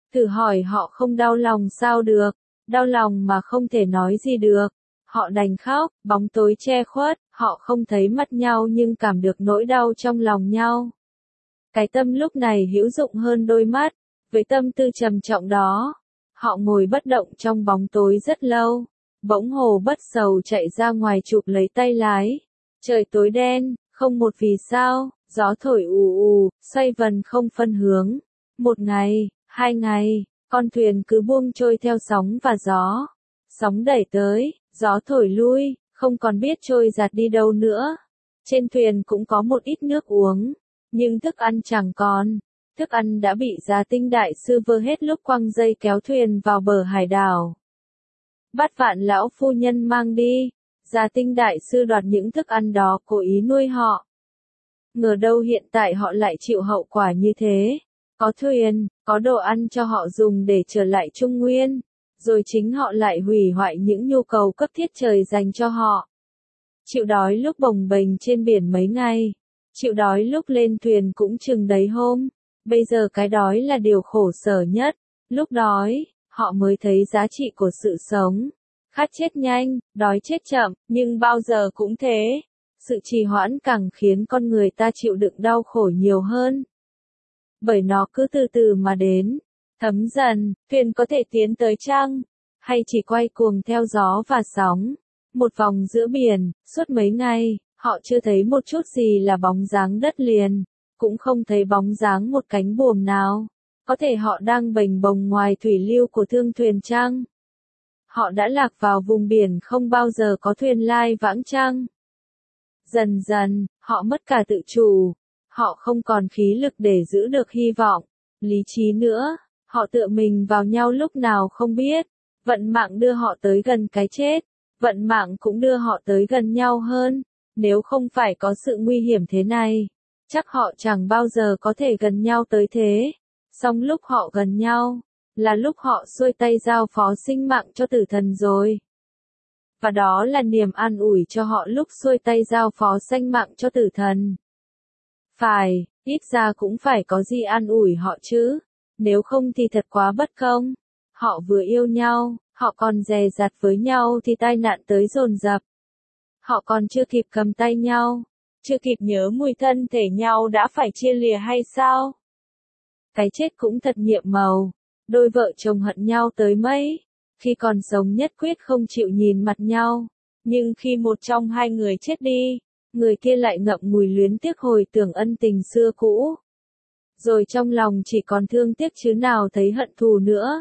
Thử hỏi họ không đau lòng sao được, đau lòng mà không thể nói gì được. Họ đành khóc, bóng tối che khuất, họ không thấy mắt nhau nhưng cảm được nỗi đau trong lòng nhau. Cái tâm lúc này hữu dụng hơn đôi mắt, với tâm tư trầm trọng đó, họ ngồi bất động trong bóng tối rất lâu. Bỗng Hồ Bất Sầu chạy ra ngoài chụp lấy tay lái. Trời tối đen, không một vì sao, gió thổi ù ù, xoay vần không phân hướng. Một ngày, hai ngày, con thuyền cứ buông trôi theo sóng và gió. Sóng đẩy tới, gió thổi lui, không còn biết trôi giạt đi đâu nữa. Trên thuyền cũng có một ít nước uống, nhưng thức ăn chẳng còn. Thức ăn đã bị Giá Tinh đại sư vơ hết lúc quăng dây kéo thuyền vào bờ hải đảo. Bắt Vạn lão phu nhân mang đi, Giá Tinh đại sư đoạt những thức ăn đó cố ý nuôi họ. Ngờ đâu hiện tại họ lại chịu hậu quả như thế. Có thuyền, có đồ ăn cho họ dùng để trở lại Trung Nguyên, rồi chính họ lại hủy hoại những nhu cầu cấp thiết trời dành cho họ. Chịu đói lúc bồng bềnh trên biển mấy ngày, chịu đói lúc lên thuyền cũng chừng đấy hôm. Bây giờ cái đói là điều khổ sở nhất. Lúc đói, họ mới thấy giá trị của sự sống. Khát chết nhanh, đói chết chậm, nhưng bao giờ cũng thế. Sự trì hoãn càng khiến con người ta chịu đựng đau khổ nhiều hơn. Bởi nó cứ từ từ mà đến, thấm dần, thuyền có thể tiến tới chăng? Hay chỉ quay cuồng theo gió và sóng? Một vòng giữa biển, suốt mấy ngày, họ chưa thấy một chút gì là bóng dáng đất liền, cũng không thấy bóng dáng một cánh buồm nào. Có thể họ đang bềnh bồng ngoài thủy lưu của thương thuyền chăng? Họ đã lạc vào vùng biển không bao giờ có thuyền lai vãng chăng? Dần dần, họ mất cả tự chủ. Họ không còn khí lực để giữ được hy vọng, lý trí nữa. Họ tựa mình vào nhau lúc nào không biết. Vận mạng đưa họ tới gần cái chết. Vận mạng cũng đưa họ tới gần nhau hơn. Nếu không phải có sự nguy hiểm thế này, chắc họ chẳng bao giờ có thể gần nhau tới thế. Song lúc họ gần nhau, là lúc họ xuôi tay giao phó sinh mạng cho tử thần rồi. Và đó là niềm an ủi cho họ lúc xuôi tay giao phó sinh mạng cho tử thần. Phải, ít ra cũng phải có gì an ủi họ chứ. Nếu không thì thật quá bất công. Họ vừa yêu nhau, họ còn dè dặt với nhau thì tai nạn tới dồn dập. Họ còn chưa kịp cầm tay nhau, chưa kịp nhớ mùi thân thể nhau đã phải chia lìa hay sao? Cái chết cũng thật nhiệm màu. Đôi vợ chồng hận nhau tới mấy, khi còn sống nhất quyết không chịu nhìn mặt nhau. Nhưng khi một trong hai người chết đi, người kia lại ngậm ngùi luyến tiếc hồi tưởng ân tình xưa cũ. Rồi trong lòng chỉ còn thương tiếc chứ nào thấy hận thù nữa.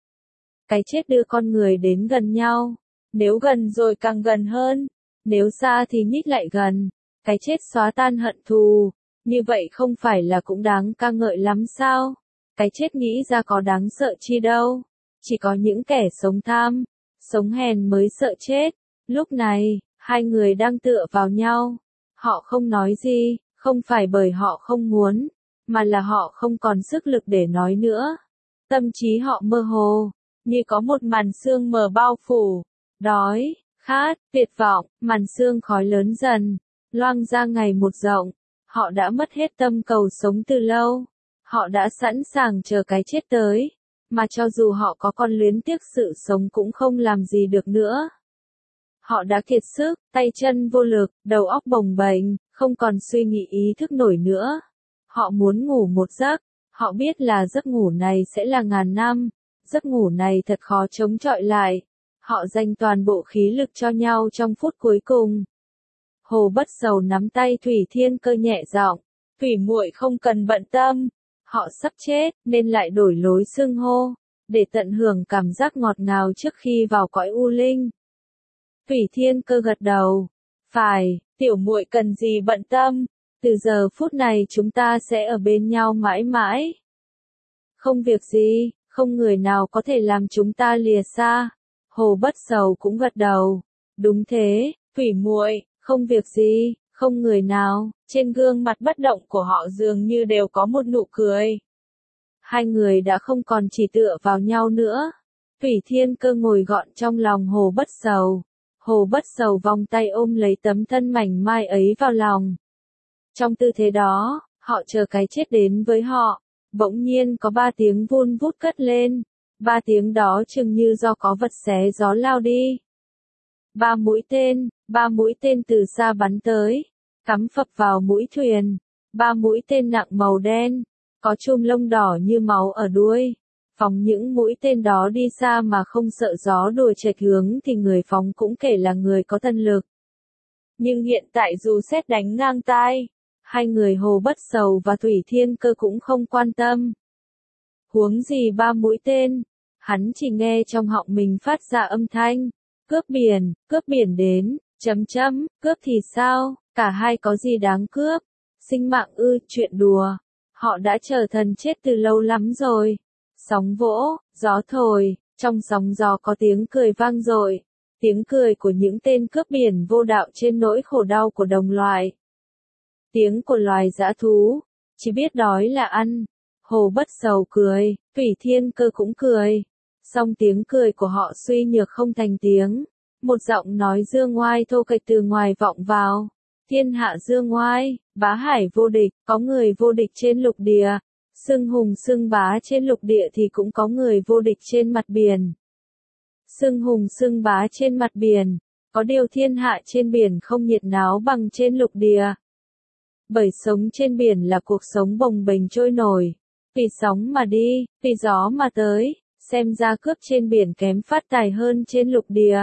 Cái chết đưa con người đến gần nhau. Nếu gần rồi càng gần hơn. Nếu xa thì nhích lại gần. Cái chết xóa tan hận thù. Như vậy không phải là cũng đáng ca ngợi lắm sao? Cái chết nghĩ ra có đáng sợ chi đâu. Chỉ có những kẻ sống tham, sống hèn mới sợ chết. Lúc này, hai người đang tựa vào nhau. Họ không nói gì, không phải bởi họ không muốn, mà là họ không còn sức lực để nói nữa. Tâm trí họ mơ hồ, như có một màn sương mờ bao phủ. Đói, khát, tuyệt vọng, màn sương khói lớn dần, loang ra ngày một rộng. Họ đã mất hết tâm cầu sống từ lâu. Họ đã sẵn sàng chờ cái chết tới. Mà cho dù họ có còn luyến tiếc sự sống cũng không làm gì được nữa. Họ đã kiệt sức, tay chân vô lực, đầu óc bồng bềnh, không còn suy nghĩ ý thức nổi nữa. Họ muốn ngủ một giấc. Họ biết là giấc ngủ này sẽ là ngàn năm. Giấc ngủ này thật khó chống chọi lại. Họ dành toàn bộ khí lực cho nhau trong phút cuối cùng. Hồ Bất Sầu nắm tay Thủy Thiên Cơ nhẹ giọng, "Thủy muội không cần bận tâm." Họ sắp chết, nên lại đổi lối xưng hô, để tận hưởng cảm giác ngọt ngào trước khi vào cõi u linh. Thủy Thiên Cơ gật đầu, "Phải, tiểu muội cần gì bận tâm, từ giờ phút này chúng ta sẽ ở bên nhau mãi mãi. Không việc gì, không người nào có thể làm chúng ta lìa xa." Hồ Bất Sầu cũng gật đầu, "Đúng thế, Thủy muội, không việc gì, không người nào." Trên gương mặt bất động của họ dường như đều có một nụ cười. Hai người đã không còn chỉ tựa vào nhau nữa. Thủy Thiên Cơ ngồi gọn trong lòng Hồ Bất Sầu. Hồ Bất Sầu vòng tay ôm lấy tấm thân mảnh mai ấy vào lòng. Trong tư thế đó, họ chờ cái chết đến với họ. Bỗng nhiên có ba tiếng vun vút cất lên, ba tiếng đó chừng như do có vật xé gió lao đi. Ba mũi tên, ba mũi tên từ xa bắn tới, cắm phập vào mũi thuyền, ba mũi tên nặng màu đen, có chùm lông đỏ như máu ở đuôi. Phóng những mũi tên đó đi xa mà không sợ gió đuổi chệch hướng thì người phóng cũng kể là người có thân lực. Nhưng hiện tại dù sét đánh ngang tai, hai người Hồ Bất Sầu và Thủy Thiên Cơ cũng không quan tâm. Huống gì ba mũi tên, hắn chỉ nghe trong họng mình phát ra âm thanh, cướp biển, cướp biển đến, chấm chấm, cướp thì sao, cả hai có gì đáng cướp, sinh mạng ư, chuyện đùa, họ đã chờ thần chết từ lâu lắm rồi. Sóng vỗ, gió thổi, trong sóng gió có tiếng cười vang dội, tiếng cười của những tên cướp biển vô đạo trên nỗi khổ đau của đồng loại. Tiếng của loài dã thú, chỉ biết đói là ăn. Hồ Bất Sầu cười, Thủy Thiên Cơ cũng cười. Song tiếng cười của họ suy nhược không thành tiếng. Một giọng nói dương ngoai thô kệch từ ngoài vọng vào. Thiên hạ dương ngoai, bá hải vô địch, có người vô địch trên lục địa. Xưng hùng xưng bá trên lục địa thì cũng có người vô địch trên mặt biển. Xưng hùng xưng bá trên mặt biển, có điều thiên hạ trên biển không nhiệt náo bằng trên lục địa. Bởi sống trên biển là cuộc sống bồng bềnh trôi nổi, tùy sóng mà đi, tùy gió mà tới, xem ra cướp trên biển kém phát tài hơn trên lục địa.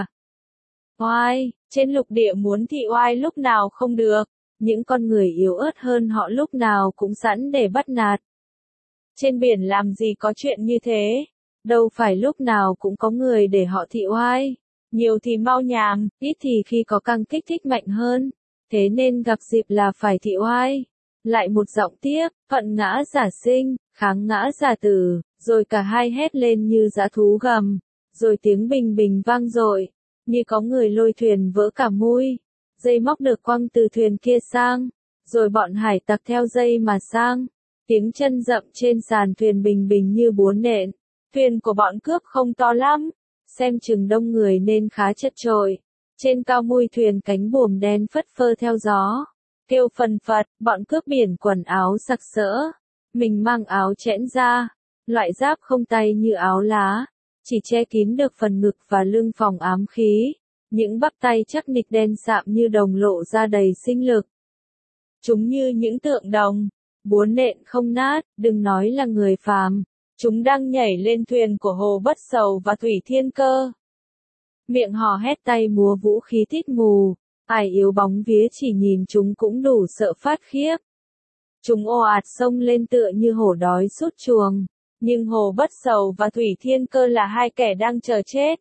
Oai, trên lục địa muốn thị oai lúc nào không được, những con người yếu ớt hơn họ lúc nào cũng sẵn để bắt nạt. Trên biển làm gì có chuyện như thế, đâu phải lúc nào cũng có người để họ thị oai, nhiều thì mau nhàm, ít thì khi có căng kích thích mạnh hơn, thế nên gặp dịp là phải thị oai. Lại một giọng tiếp, thuận ngã giả sinh, kháng ngã giả tử, rồi cả hai hét lên như dã thú gầm, rồi tiếng bình bình vang dội, như có người lôi thuyền vỡ cả mui, dây móc được quăng từ thuyền kia sang, rồi bọn hải tặc theo dây mà sang. Tiếng chân dậm trên sàn thuyền bình bình như búa nện. Thuyền của bọn cướp không to lắm, xem chừng đông người nên khá chật chội. Trên cao mui thuyền cánh buồm đen phất phơ theo gió. Kêu phần phật, bọn cướp biển quần áo sặc sỡ. Mình mang áo chẽn da, loại giáp không tay như áo lá, chỉ che kín được phần ngực và lưng phòng ám khí. Những bắp tay chắc nịch đen sạm như đồng lộ ra đầy sinh lực. Chúng như những tượng đồng. Búa nện không nát, đừng nói là người phàm. Chúng đang nhảy lên thuyền của Hồ Bất Sầu và Thủy Thiên Cơ. Miệng hò hét tay múa vũ khí tít mù, ai yếu bóng vía chỉ nhìn chúng cũng đủ sợ phát khiếp. Chúng ồ ạt xông lên tựa như hổ đói sút chuồng, nhưng Hồ Bất Sầu và Thủy Thiên Cơ là hai kẻ đang chờ chết.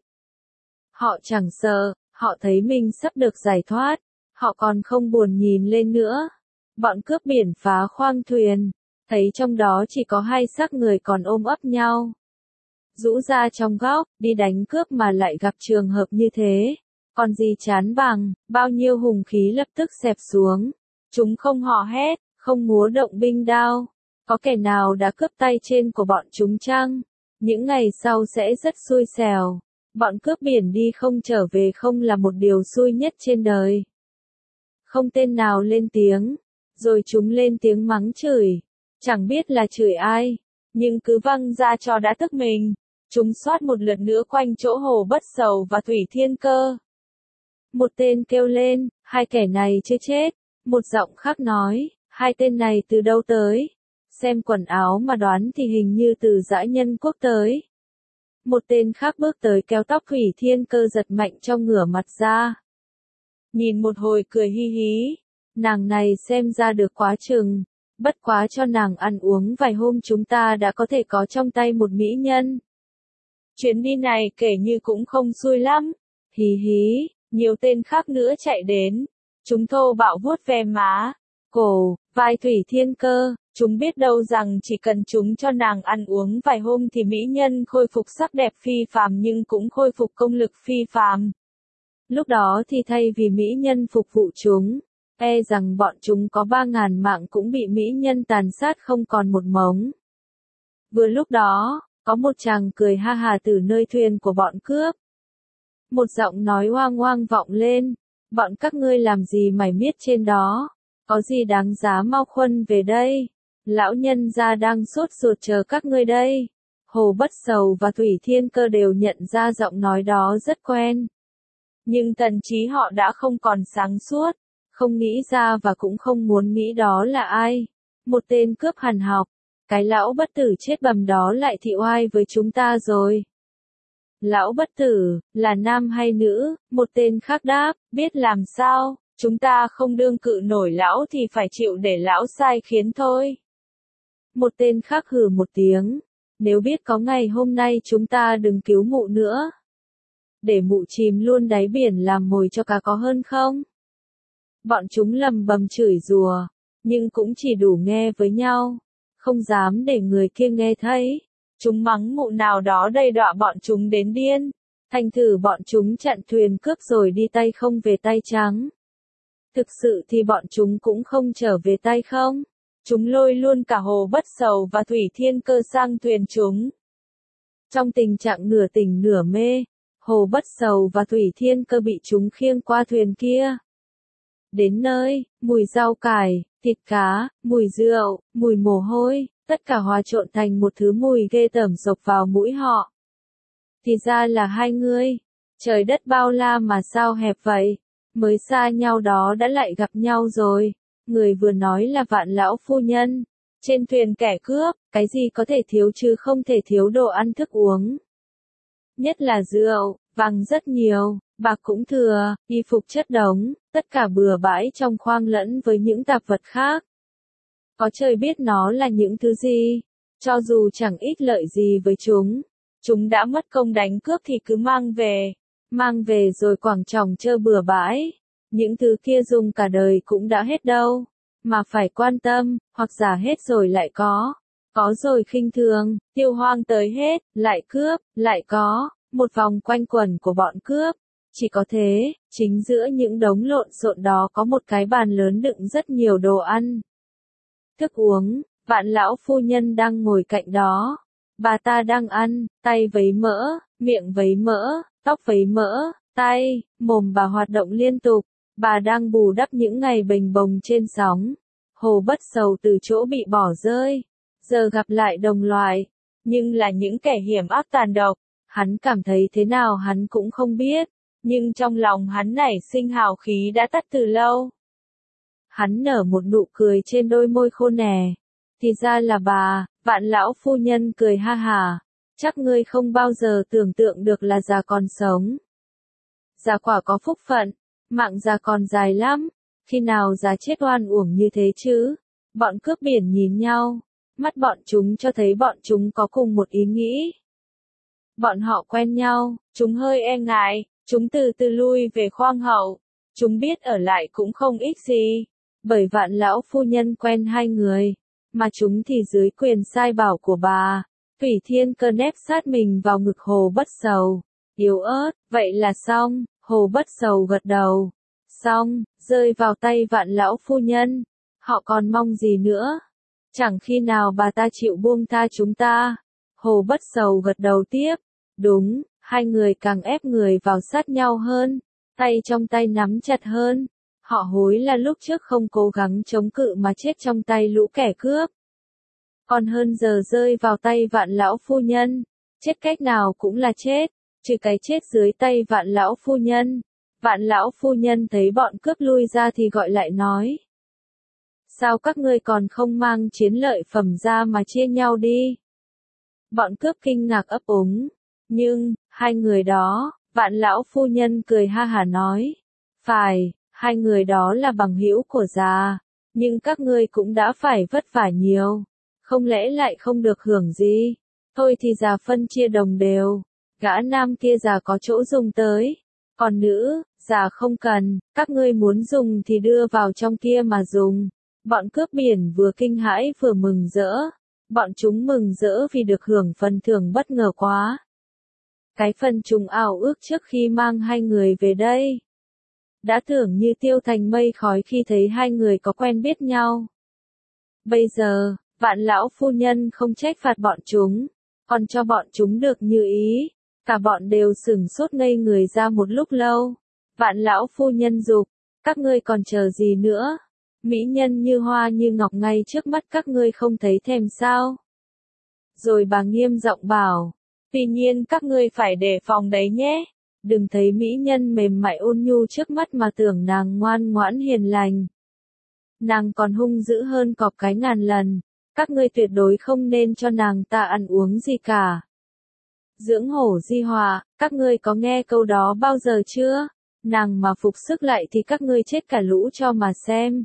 Họ chẳng sợ, họ thấy mình sắp được giải thoát, họ còn không buồn nhìn lên nữa. Bọn cướp biển phá khoang thuyền, thấy trong đó chỉ có hai xác người còn ôm ấp nhau. Rũ ra trong góc, đi đánh cướp mà lại gặp trường hợp như thế. Còn gì chán bằng, bao nhiêu hùng khí lập tức xẹp xuống. Chúng không hò hét, không múa động binh đao. Có kẻ nào đã cướp tay trên của bọn chúng chăng? Những ngày sau sẽ rất xui xẻo. Bọn cướp biển đi không trở về không là một điều xui nhất trên đời. Không tên nào lên tiếng. Rồi chúng lên tiếng mắng chửi. Chẳng biết là chửi ai, nhưng cứ văng ra cho đã tức mình. Chúng xoát một lượt nữa quanh chỗ Hồ Bất Sầu và Thủy Thiên Cơ. Một tên kêu lên, hai kẻ này chưa chết. Một giọng khác nói, hai tên này từ đâu tới? Xem quần áo mà đoán thì hình như từ dã nhân quốc tới. Một tên khác bước tới kéo tóc Thủy Thiên Cơ giật mạnh cho ngửa mặt ra. Nhìn một hồi cười hi hí. Nàng này xem ra được quá chừng, bất quá cho nàng ăn uống vài hôm chúng ta đã có thể có trong tay một mỹ nhân. Chuyến đi này kể như cũng không xui lắm. Hí hí, nhiều tên khác nữa chạy đến. Chúng thô bạo vuốt ve má, cổ, vai Thủy Thiên Cơ. Chúng biết đâu rằng chỉ cần chúng cho nàng ăn uống vài hôm thì mỹ nhân khôi phục sắc đẹp phi phàm nhưng cũng khôi phục công lực phi phàm. Lúc đó thì thay vì mỹ nhân phục vụ chúng, e rằng bọn chúng có ba ngàn mạng cũng bị mỹ nhân tàn sát không còn một mống. Vừa lúc đó, có một chàng cười ha hà từ nơi thuyền của bọn cướp. Một giọng nói hoang hoang vọng lên, bọn các ngươi làm gì mải miết trên đó, có gì đáng giá mau khuân về đây. Lão nhân gia đang sốt ruột chờ các ngươi đây. Hồ Bất Sầu và Thủy Thiên Cơ đều nhận ra giọng nói đó rất quen. Nhưng thần trí họ đã không còn sáng suốt, không nghĩ ra và cũng không muốn nghĩ đó là ai. Một tên cướp hàn học. Cái lão bất tử chết bầm đó lại thị oai với chúng ta rồi. Lão bất tử, là nam hay nữ? Một tên khác đáp, biết làm sao, chúng ta không đương cự nổi lão thì phải chịu để lão sai khiến thôi. Một tên khác hừ một tiếng, nếu biết có ngày hôm nay chúng ta đừng cứu mụ nữa. Để mụ chìm luôn đáy biển làm mồi cho cá có hơn không? Bọn chúng lầm bầm chửi rủa, nhưng cũng chỉ đủ nghe với nhau, không dám để người kia nghe thấy. Chúng mắng mụ nào đó đầy đọa bọn chúng đến điên. Thành thử bọn chúng chặn thuyền cướp rồi đi tay không về tay trắng. Thực sự thì bọn chúng cũng không trở về tay không. Chúng lôi luôn cả Hồ Bất Sầu và Thủy Thiên Cơ sang thuyền chúng. Trong tình trạng nửa tỉnh nửa mê, Hồ Bất Sầu và Thủy Thiên Cơ bị chúng khiêng qua thuyền kia. Đến nơi, mùi rau cải, thịt cá, mùi rượu, mùi mồ hôi, tất cả hòa trộn thành một thứ mùi ghê tởm xộc vào mũi họ. Thì ra là hai người. Trời đất bao la mà sao hẹp vậy. Mới xa nhau đó đã lại gặp nhau rồi. Người vừa nói là Vạn lão phu nhân. Trên thuyền kẻ cướp, cái gì có thể thiếu chứ không thể thiếu đồ ăn thức uống. Nhất là rượu, vàng rất nhiều, bạc cũng thừa, y phục chất đống, tất cả bừa bãi trong khoang lẫn với những tạp vật khác. Có trời biết nó là những thứ gì, cho dù chẳng ích lợi gì với chúng. Chúng đã mất công đánh cướp thì cứ mang về, mang về rồi quảng tròng trơ bừa bãi. Những thứ kia dùng cả đời cũng đã hết đâu, mà phải quan tâm, hoặc giả hết rồi lại có, có rồi khinh thường, tiêu hoang tới hết, lại cướp, lại có, một vòng quanh quẩn của bọn cướp. Chỉ có thế, chính giữa những đống lộn xộn đó có một cái bàn lớn đựng rất nhiều đồ ăn. Thức uống, Vạn lão phu nhân đang ngồi cạnh đó. Bà ta đang ăn, tay vấy mỡ, miệng vấy mỡ, tóc vấy mỡ, tay, mồm bà hoạt động liên tục. Bà đang bù đắp những ngày bềnh bồng trên sóng. Hồ Bất Sầu từ chỗ bị bỏ rơi, giờ gặp lại đồng loại, nhưng là những kẻ hiểm ác tàn độc. Hắn cảm thấy thế nào hắn cũng không biết, nhưng trong lòng hắn nảy sinh hào khí đã tắt từ lâu. Hắn nở một nụ cười trên đôi môi khô nẻ. Thì ra là bà. Vạn lão phu nhân cười ha hả. Chắc ngươi không bao giờ tưởng tượng được là già còn sống. Già quả có phúc phận, mạng già còn dài lắm. Khi nào già chết oan uổng như thế chứ? Bọn cướp biển nhìn nhau, mắt bọn chúng cho thấy bọn chúng có cùng một ý nghĩ. Bọn họ quen nhau, chúng hơi e ngại, chúng từ từ lui về khoang hậu. Chúng biết ở lại cũng không ích gì, bởi Vạn lão phu nhân quen hai người, mà chúng thì dưới quyền sai bảo của bà. Thủy Thiên Cơ nép sát mình vào ngực Hồ Bất Sầu, yếu ớt, vậy là xong. Hồ Bất Sầu gật đầu, xong, rơi vào tay Vạn lão phu nhân. Họ còn mong gì nữa? Chẳng khi nào bà ta chịu buông tha chúng ta. Hồ Bất Sầu gật đầu tiếp, đúng, hai người càng ép người vào sát nhau hơn, tay trong tay nắm chặt hơn. Họ hối là lúc trước không cố gắng chống cự mà chết trong tay lũ kẻ cướp. Còn hơn giờ rơi vào tay Vạn lão phu nhân, chết cách nào cũng là chết, trừ cái chết dưới tay Vạn lão phu nhân. Vạn lão phu nhân thấy bọn cướp lui ra thì gọi lại nói. Sao các ngươi còn không mang chiến lợi phẩm ra mà chia nhau đi? Bọn cướp kinh ngạc ấp úng. Nhưng, hai người đó, Vạn lão phu nhân cười ha hả nói. Phải, hai người đó là bằng hữu của già, nhưng các ngươi cũng đã phải vất vả nhiều. Không lẽ lại không được hưởng gì? Thôi thì già phân chia đồng đều. Gã nam kia già có chỗ dùng tới. Còn nữ, già không cần, các ngươi muốn dùng thì đưa vào trong kia mà dùng. Bọn cướp biển vừa kinh hãi vừa mừng rỡ. Bọn chúng mừng rỡ vì được hưởng phần thưởng bất ngờ quá. Cái phần chúng ảo ước trước khi mang hai người về đây. Đã tưởng như tiêu thành mây khói khi thấy hai người có quen biết nhau. Bây giờ, Vạn lão phu nhân không trách phạt bọn chúng, còn cho bọn chúng được như ý. Cả bọn đều sửng sốt ngây người ra một lúc lâu. Vạn lão phu nhân giục, các ngươi còn chờ gì nữa? Mỹ nhân như hoa như ngọc ngay trước mắt các ngươi không thấy thèm sao? Rồi bà nghiêm giọng bảo, tuy nhiên các ngươi phải đề phòng đấy nhé. Đừng thấy mỹ nhân mềm mại ôn nhu trước mắt mà tưởng nàng ngoan ngoãn hiền lành. Nàng còn hung dữ hơn cọp cái ngàn lần. Các ngươi tuyệt đối không nên cho nàng ta ăn uống gì cả. Dưỡng hổ di họa, các ngươi có nghe câu đó bao giờ chưa? Nàng mà phục sức lại thì các ngươi chết cả lũ cho mà xem.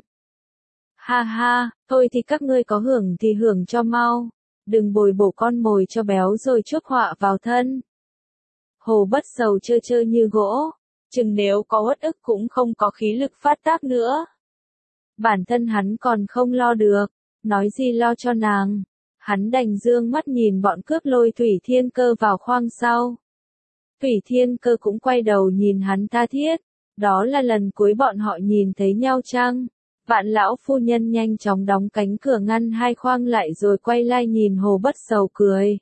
Ha ha, thôi thì các ngươi có hưởng thì hưởng cho mau. Đừng bồi bổ con mồi cho béo rồi chuốc họa vào thân. Hồ Bất Sầu trơ trơ như gỗ, chừng nếu có uất ức cũng không có khí lực phát tác nữa. Bản thân hắn còn không lo được, nói gì lo cho nàng. Hắn đành dương mắt nhìn bọn cướp lôi Thủy Thiên Cơ vào khoang sau. Thủy Thiên Cơ cũng quay đầu nhìn hắn tha thiết. Đó là lần cuối bọn họ nhìn thấy nhau chăng? Vạn lão phu nhân nhanh chóng đóng cánh cửa ngăn hai khoang lại rồi quay lại nhìn Hồ Bất Sầu cười.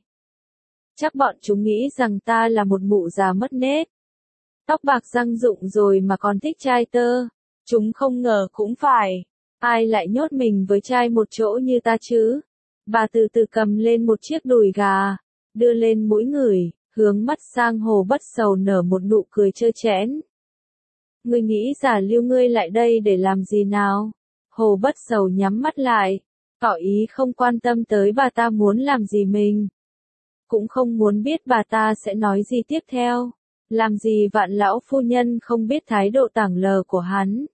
Chắc bọn chúng nghĩ rằng ta là một mụ già mất nết. Tóc bạc răng rụng rồi mà còn thích trai tơ. Chúng không ngờ cũng phải. Ai lại nhốt mình với trai một chỗ như ta chứ? Bà từ từ cầm lên một chiếc đùi gà, đưa lên mũi ngửi, hướng mắt sang Hồ Bất Sầu nở một nụ cười trơ trẽn. Ngươi nghĩ giả lưu ngươi lại đây để làm gì nào? Hồ Bất Sầu nhắm mắt lại, tỏ ý không quan tâm tới bà ta muốn làm gì mình. Cũng không muốn biết bà ta sẽ nói gì tiếp theo. Làm gì vạn lão phu nhân không biết thái độ tảng lờ của hắn.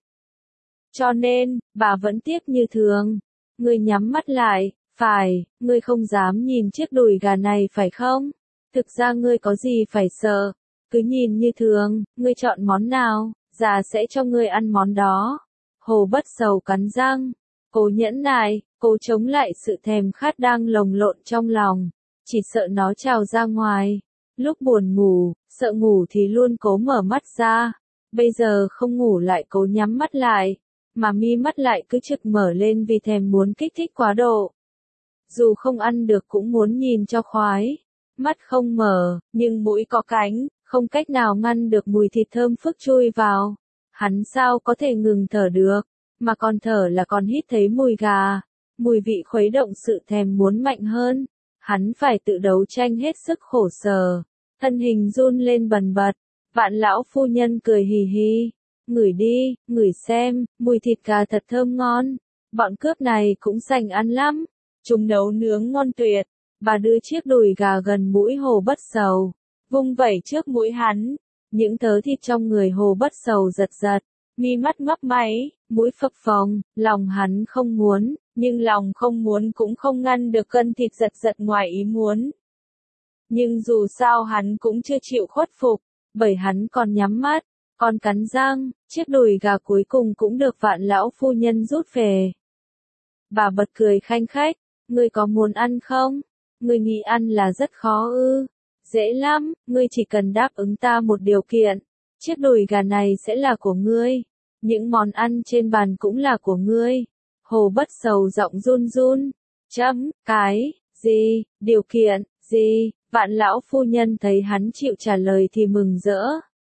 Cho nên, bà vẫn tiếp như thường. Ngươi nhắm mắt lại, phải, ngươi không dám nhìn chiếc đùi gà này phải không? Thực ra ngươi có gì phải sợ. Cứ nhìn như thường, ngươi chọn món nào, già sẽ cho ngươi ăn món đó. Hồ Bất Sầu cắn răng, cố nhẫn nại, cố chống lại sự thèm khát đang lồng lộn trong lòng, chỉ sợ nó trào ra ngoài. Lúc buồn ngủ, sợ ngủ thì luôn cố mở mắt ra, bây giờ không ngủ lại cố nhắm mắt lại, mà mi mắt lại cứ trực mở lên vì thèm muốn kích thích quá độ. Dù không ăn được cũng muốn nhìn cho khoái, mắt không mở, nhưng mũi có cánh, không cách nào ngăn được mùi thịt thơm phức chui vào. Hắn sao có thể ngừng thở được, mà còn thở là còn hít thấy mùi gà, mùi vị khuấy động sự thèm muốn mạnh hơn. Hắn phải tự đấu tranh hết sức khổ sở, thân hình run lên bần bật. Vạn lão phu nhân cười hì hì, ngửi đi, ngửi xem, mùi thịt gà thật thơm ngon. Bọn cướp này cũng sành ăn lắm, chúng nấu nướng ngon tuyệt. Bà đưa chiếc đùi gà gần mũi Hồ Bất Sầu, vung vẩy trước mũi hắn. Những thớ thịt trong người Hồ Bất Sầu giật giật, mi mắt mấp máy, mũi phập phồng, lòng hắn không muốn, nhưng lòng không muốn cũng không ngăn được cơn thịt giật giật ngoài ý muốn. Nhưng dù sao hắn cũng chưa chịu khuất phục, bởi hắn còn nhắm mắt, còn cắn răng, chiếc đùi gà cuối cùng cũng được vạn lão phu nhân rút về. Bà bật cười khanh khách, ngươi có muốn ăn không? Ngươi nghĩ ăn là rất khó ư? Dễ lắm, ngươi chỉ cần đáp ứng ta một điều kiện. Chiếc đùi gà này sẽ là của ngươi. Những món ăn trên bàn cũng là của ngươi. Hồ Bất Sầu giọng run run. Chấm, cái, gì, điều kiện, gì? Vạn lão phu nhân thấy hắn chịu trả lời thì mừng rỡ.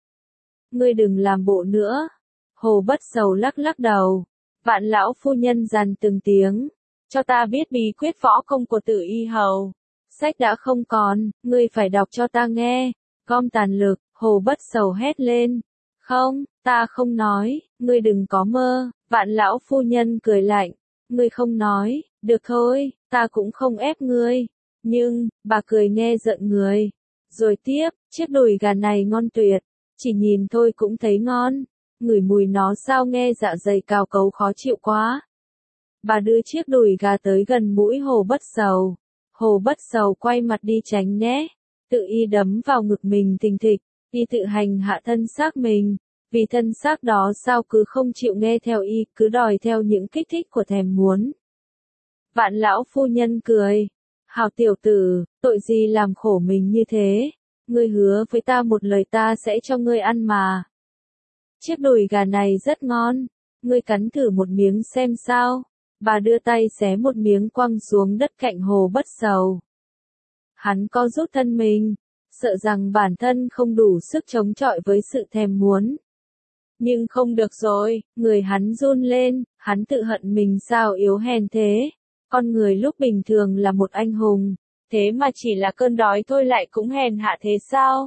Ngươi đừng làm bộ nữa. Hồ Bất Sầu lắc lắc đầu. Vạn lão phu nhân dằn từng tiếng. Cho ta biết bí quyết võ công của Tử Y Hầu. Sách đã không còn, ngươi phải đọc cho ta nghe. Gom tàn lực, Hồ Bất Sầu hét lên. Không, ta không nói, ngươi đừng có mơ. Vạn lão phu nhân cười lạnh. Ngươi không nói, được thôi, ta cũng không ép ngươi. Nhưng, bà cười nghe giận người. Rồi tiếp, chiếc đùi gà này ngon tuyệt. Chỉ nhìn thôi cũng thấy ngon. Ngửi mùi nó sao nghe dạ dày cào cấu khó chịu quá. Bà đưa chiếc đùi gà tới gần mũi Hồ Bất Sầu. Hồ Bất Sầu quay mặt đi tránh né. Tự y đấm vào ngực mình thình thịch. Y tự hành hạ thân xác mình. Vì thân xác đó sao cứ không chịu nghe theo y, cứ đòi theo những kích thích của thèm muốn. Vạn lão phu nhân cười. Hào tiểu tử, tội gì làm khổ mình như thế? Ngươi hứa với ta một lời ta sẽ cho ngươi ăn mà. Chiếc đùi gà này rất ngon. Ngươi cắn thử một miếng xem sao. Bà đưa tay xé một miếng quăng xuống đất cạnh Hồ Bất Sầu. Hắn co rút thân mình, sợ rằng bản thân không đủ sức chống chọi với sự thèm muốn. Nhưng không được rồi, người hắn run lên, hắn tự hận mình sao yếu hèn thế. Con người lúc bình thường là một anh hùng, thế mà chỉ là cơn đói thôi lại cũng hèn hạ thế sao?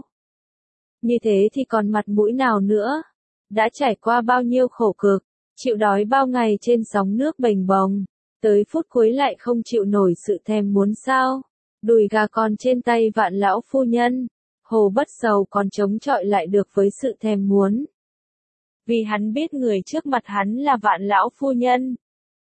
Như thế thì còn mặt mũi nào nữa? Đã trải qua bao nhiêu khổ cực, chịu đói bao ngày trên sóng nước bềnh bồng, tới phút cuối lại không chịu nổi sự thèm muốn sao? Đùi gà còn trên tay Vạn lão phu nhân, Hồ Bất Sầu còn chống chọi lại được với sự thèm muốn. Vì hắn biết người trước mặt hắn là Vạn lão phu nhân.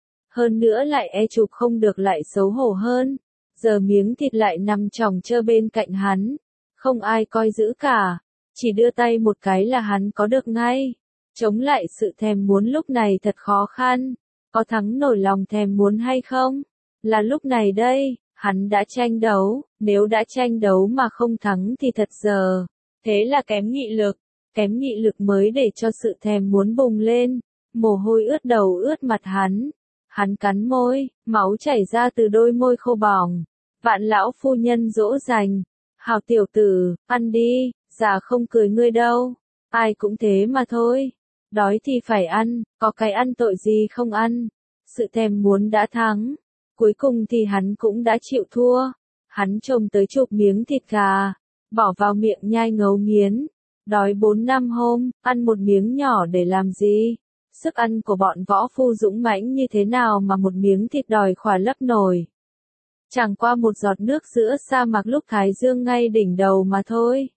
Hơn nữa lại e chụp không được lại xấu hổ hơn. Giờ miếng thịt lại nằm chòng chơ bên cạnh hắn. Không ai coi giữ cả. Chỉ đưa tay một cái là hắn có được ngay. Chống lại sự thèm muốn lúc này thật khó khăn. Có thắng nổi lòng thèm muốn hay không? Là lúc này đây, hắn đã tranh đấu. Nếu đã tranh đấu mà không thắng thì thật giờ. Thế là kém nghị lực. Kém nghị lực mới để cho sự thèm muốn bùng lên. Mồ hôi ướt đầu ướt mặt hắn. Hắn cắn môi, máu chảy ra từ đôi môi khô bỏng. Vạn lão phu nhân dỗ dành. Hào tiểu tử, ăn đi, già không cười ngươi đâu. Ai cũng thế mà thôi. Đói thì phải ăn, có cái ăn tội gì không ăn. Sự thèm muốn đã thắng. Cuối cùng thì hắn cũng đã chịu thua. Hắn trồm tới chụp miếng thịt gà. Bỏ vào miệng nhai ngấu nghiến. Đói bốn năm hôm, ăn một miếng nhỏ để làm gì? Sức ăn của bọn võ phu dũng mãnh như thế nào mà một miếng thịt đòi khỏa lấp nổi. Chẳng qua một giọt nước giữa sa mạc lúc thái dương ngay đỉnh đầu mà thôi.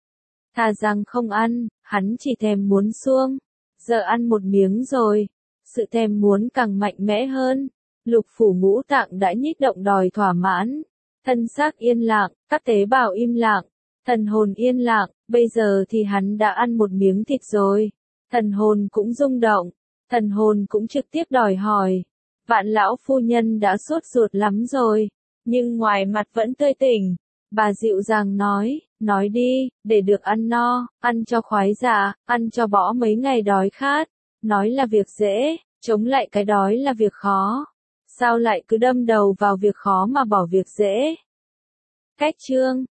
Thà rằng không ăn, hắn chỉ thèm muốn suông. Giờ ăn một miếng rồi, sự thèm muốn càng mạnh mẽ hơn. Lục phủ ngũ tạng đã nhích động đòi thỏa mãn. Thân xác yên lặng, các tế bào im lặng, thần hồn yên lặng, bây giờ thì hắn đã ăn một miếng thịt rồi. Thần hồn cũng rung động, thần hồn cũng trực tiếp đòi hỏi. Vạn lão phu nhân đã sốt ruột lắm rồi, nhưng ngoài mặt vẫn tươi tỉnh. Bà dịu dàng nói, nói đi, để được ăn no, ăn cho khoái dạ, ăn cho bỏ mấy ngày đói khát. Nói là việc dễ, chống lại cái đói là việc khó. Sao lại cứ đâm đầu vào việc khó mà bỏ việc dễ? Cách chương